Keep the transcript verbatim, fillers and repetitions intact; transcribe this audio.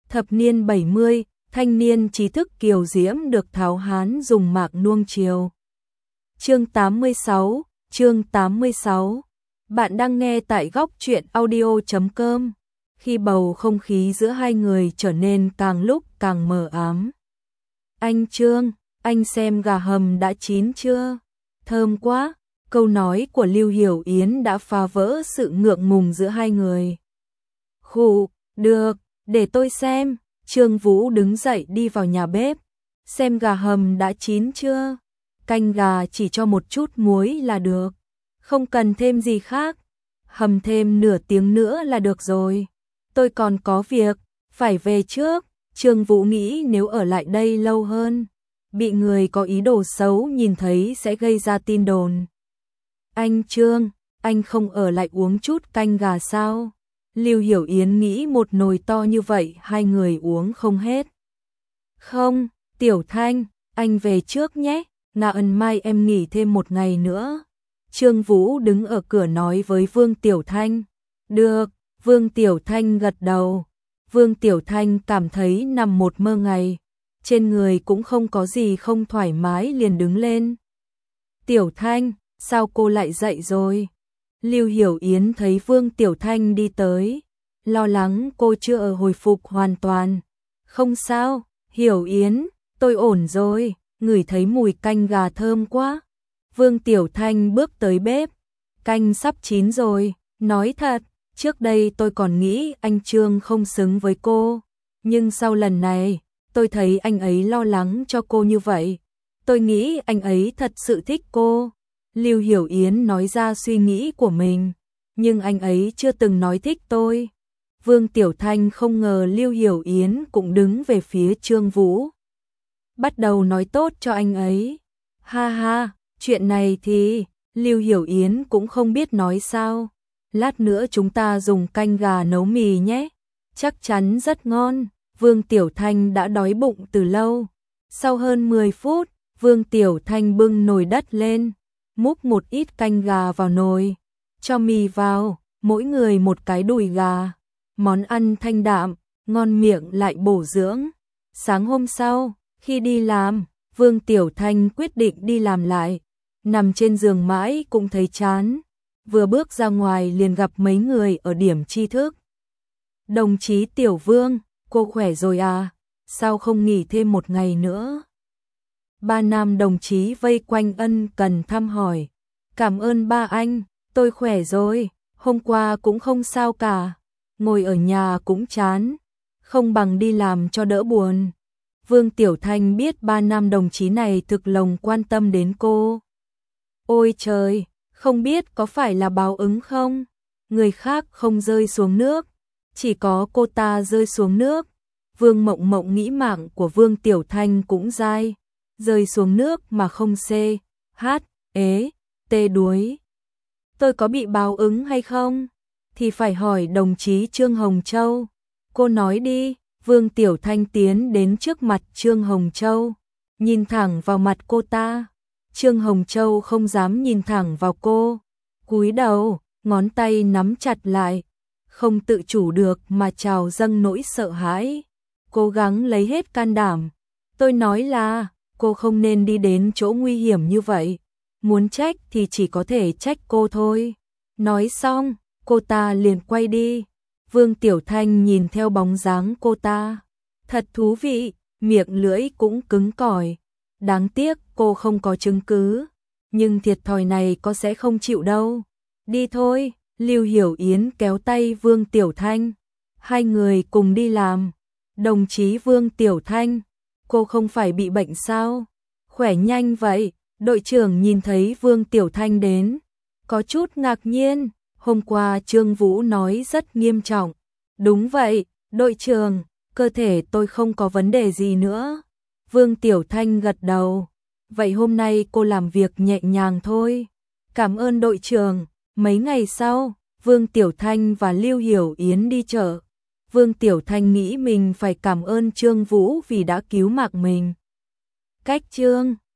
Thập niên bảy mươi, thanh niên trí thức kiều diễm được tháo hán dùng mạc nuông chiều. Chương tám mươi sáu, chương tám mươi sáu. Bạn đang nghe tại góc truyện audio chấm com. Khi bầu không khí giữa hai người trở nên càng lúc càng mờ ám. Anh Trương, anh xem gà hầm đã chín chưa? Thơm quá. Câu nói của Lưu Hiểu Yến đã phá vỡ sự ngượng ngùng giữa hai người. Khụ, được, để tôi xem. Trương Vũ đứng dậy đi vào nhà bếp. Xem gà hầm đã chín chưa? Canh gà chỉ cho một chút muối là được. Không cần thêm gì khác. Hầm thêm nửa tiếng nữa là được rồi. Tôi còn có việc, phải về trước. Trương Vũ nghĩ nếu ở lại đây lâu hơn, bị người có ý đồ xấu nhìn thấy sẽ gây ra tin đồn. Anh Trương, anh không ở lại uống chút canh gà sao? Lưu Hiểu Yến nghĩ một nồi to như vậy hai người uống không hết. Không, Tiểu Thanh, anh về trước nhé, ngà ân mai em nghỉ thêm một ngày nữa. Trương Vũ đứng ở cửa nói với Vương Tiểu Thanh. Được, Vương Tiểu Thanh gật đầu. Vương Tiểu Thanh cảm thấy nằm một mơ ngày, trên người cũng không có gì không thoải mái liền đứng lên. Tiểu Thanh, sao cô lại dậy rồi? Lưu Hiểu Yến thấy Vương Tiểu Thanh đi tới, lo lắng cô chưa ở hồi phục hoàn toàn. Không sao, Hiểu Yến, tôi ổn rồi, ngửi thấy mùi canh gà thơm quá. Vương Tiểu Thanh bước tới bếp, canh sắp chín rồi, nói thật, trước đây tôi còn nghĩ anh Trương không xứng với cô, nhưng sau lần này, tôi thấy anh ấy lo lắng cho cô như vậy. Tôi nghĩ anh ấy thật sự thích cô. Lưu Hiểu Yến nói ra suy nghĩ của mình, nhưng anh ấy chưa từng nói thích tôi. Vương Tiểu Thanh không ngờ Lưu Hiểu Yến cũng đứng về phía Trương Vũ. Bắt đầu nói tốt cho anh ấy. Ha ha, chuyện này thì, Lưu Hiểu Yến cũng không biết nói sao. Lát nữa chúng ta dùng canh gà nấu mì nhé, chắc chắn rất ngon. Vương Tiểu Thanh đã đói bụng từ lâu. Sau hơn mười phút, Vương Tiểu Thanh bưng nồi đất lên, múc một ít canh gà vào nồi, cho mì vào, mỗi người một cái đùi gà. Món ăn thanh đạm, ngon miệng lại bổ dưỡng. Sáng hôm sau, khi đi làm, Vương Tiểu Thanh quyết định đi làm lại. Nằm trên giường mãi cũng thấy chán. Vừa bước ra ngoài liền gặp mấy người ở điểm tri thức. Đồng chí Tiểu Vương, cô khỏe rồi à? Sao không nghỉ thêm một ngày nữa? Ba nam đồng chí vây quanh ân cần thăm hỏi. Cảm ơn ba anh, tôi khỏe rồi, hôm qua cũng không sao cả. Ngồi ở nhà cũng chán, không bằng đi làm cho đỡ buồn. Vương Tiểu Thanh biết ba nam đồng chí này thực lòng quan tâm đến cô. Ôi trời, không biết có phải là báo ứng không? Người khác không rơi xuống nước, chỉ có cô ta rơi xuống nước. Vương Mộng Mộng nghĩ mạng của Vương Tiểu Thanh cũng dai, rơi xuống nước mà không xê, hát, ế, tê đuối. Tôi có bị báo ứng hay không? Thì phải hỏi đồng chí Trương Hồng Châu. Cô nói đi. Vương Tiểu Thanh tiến đến trước mặt Trương Hồng Châu, nhìn thẳng vào mặt cô ta. Trương Hồng Châu không dám nhìn thẳng vào cô, cúi đầu, ngón tay nắm chặt lại, không tự chủ được mà trào dâng nỗi sợ hãi. Cố gắng lấy hết can đảm. Tôi nói là, cô không nên đi đến chỗ nguy hiểm như vậy. Muốn trách thì chỉ có thể trách cô thôi. Nói xong, cô ta liền quay đi. Vương Tiểu Thanh nhìn theo bóng dáng cô ta. Thật thú vị, miệng lưỡi cũng cứng cỏi. Đáng tiếc cô không có chứng cứ. Nhưng thiệt thòi này có sẽ không chịu đâu. Đi thôi, Lưu Hiểu Yến kéo tay Vương Tiểu Thanh. Hai người cùng đi làm. Đồng chí Vương Tiểu Thanh, cô không phải bị bệnh sao? Khỏe nhanh vậy. Đội trưởng nhìn thấy Vương Tiểu Thanh đến, có chút ngạc nhiên. Hôm qua Trương Vũ nói rất nghiêm trọng. Đúng vậy, đội trưởng, cơ thể tôi không có vấn đề gì nữa. Vương Tiểu Thanh gật đầu. Vậy hôm nay cô làm việc nhẹ nhàng thôi. Cảm ơn đội trưởng. Mấy ngày sau, Vương Tiểu Thanh và Lưu Hiểu Yến đi chợ. Vương Tiểu Thanh nghĩ mình phải cảm ơn Trương Vũ vì đã cứu mạng mình. Cách Trương